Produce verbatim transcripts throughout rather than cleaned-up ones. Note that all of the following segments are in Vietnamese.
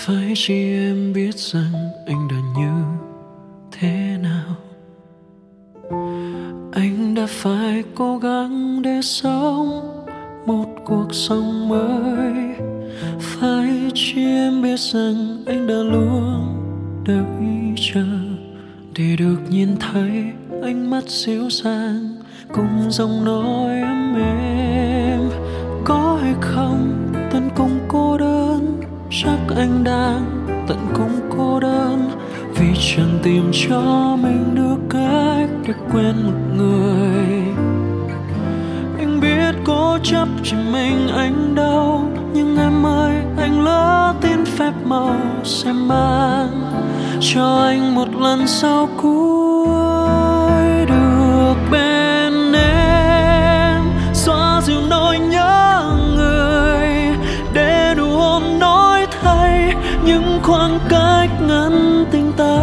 Phải chỉ em biết rằng anh đã như thế nào. Anh đã phải cố gắng để sống một cuộc sống mới. Phải chỉ em biết rằng anh đã luôn đợi chờ để được nhìn thấy ánh mắt dịu dàng cùng giọng nói ấm êm. Có hay không tận cùng cô đơn, chắc anh đang tận cùng cô đơn, vì chẳng tìm cho mình được cách để quên một người. Anh biết cố chấp chỉ mình anh đâu, nhưng em ơi anh lỡ tin phép màu sẽ mang cho anh một lần sau cuối được bên em, xóa dịu nỗi nhớ người để nụ hôn nói thay những khoảng cách ngăn tình ta.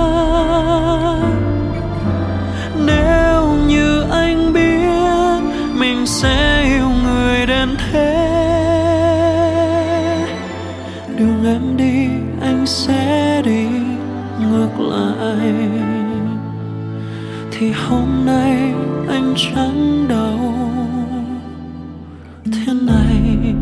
Nếu như anh biết mình sẽ yêu người đến thế, đường em đi anh sẽ đi ngược lại, thì hôm nay anh chẳng đau thế này.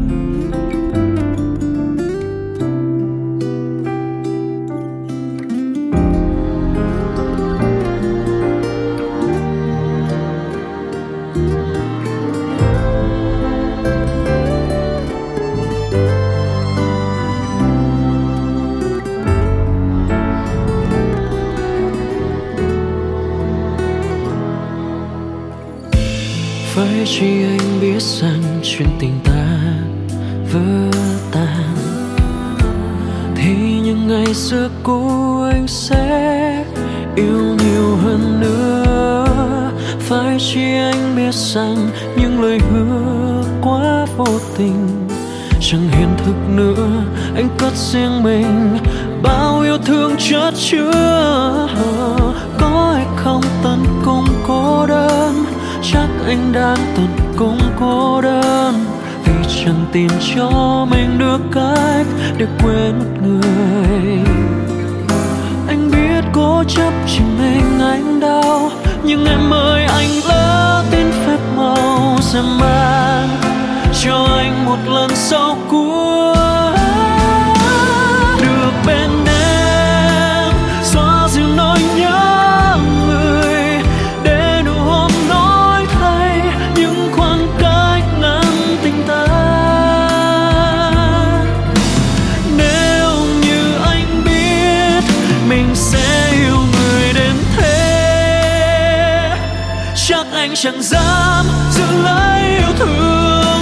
Phải chỉ anh biết rằng chuyện tình ta vỡ tan, thì những ngày xưa cũ anh sẽ yêu nhiều hơn nữa. Phải chỉ anh biết rằng những lời hứa quá vô tình chẳng hiện thực nữa. Anh cất riêng mình bao yêu thương chất chứa. Có hay không tận cùng cô đơn, chắc anh đang tận cùng cô đơn, vì chẳng tìm cho mình được cách để quên một người. Anh biết cố chấp chỉ mình anh đau, nhưng em ơi anh lỡ tin phép màu sẽ mang cho anh một lần sau cuối được bên em, xóa dịu nỗi nhớ người để nụ hôn nói thay những khoảng cách ngăn tình ta. Nếu như anh biết mình sẽ yêu người đến thế, chắc anh chẳng dám giữ lấy yêu thương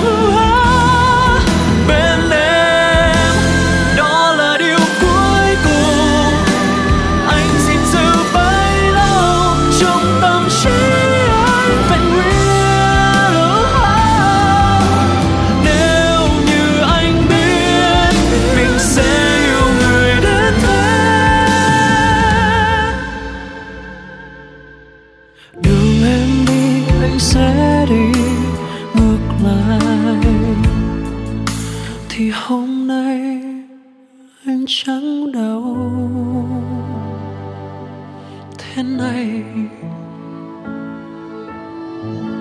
bên em. Đó là điều cuối cùng anh gìn giữ bấy lâu trong tâm trí anh vẹn nguyên. Nếu như anh biết mình sẽ yêu người đến thế, đường em đi anh sẽ đi ngược lại, thì hôm nay anh chẳng đau thế này.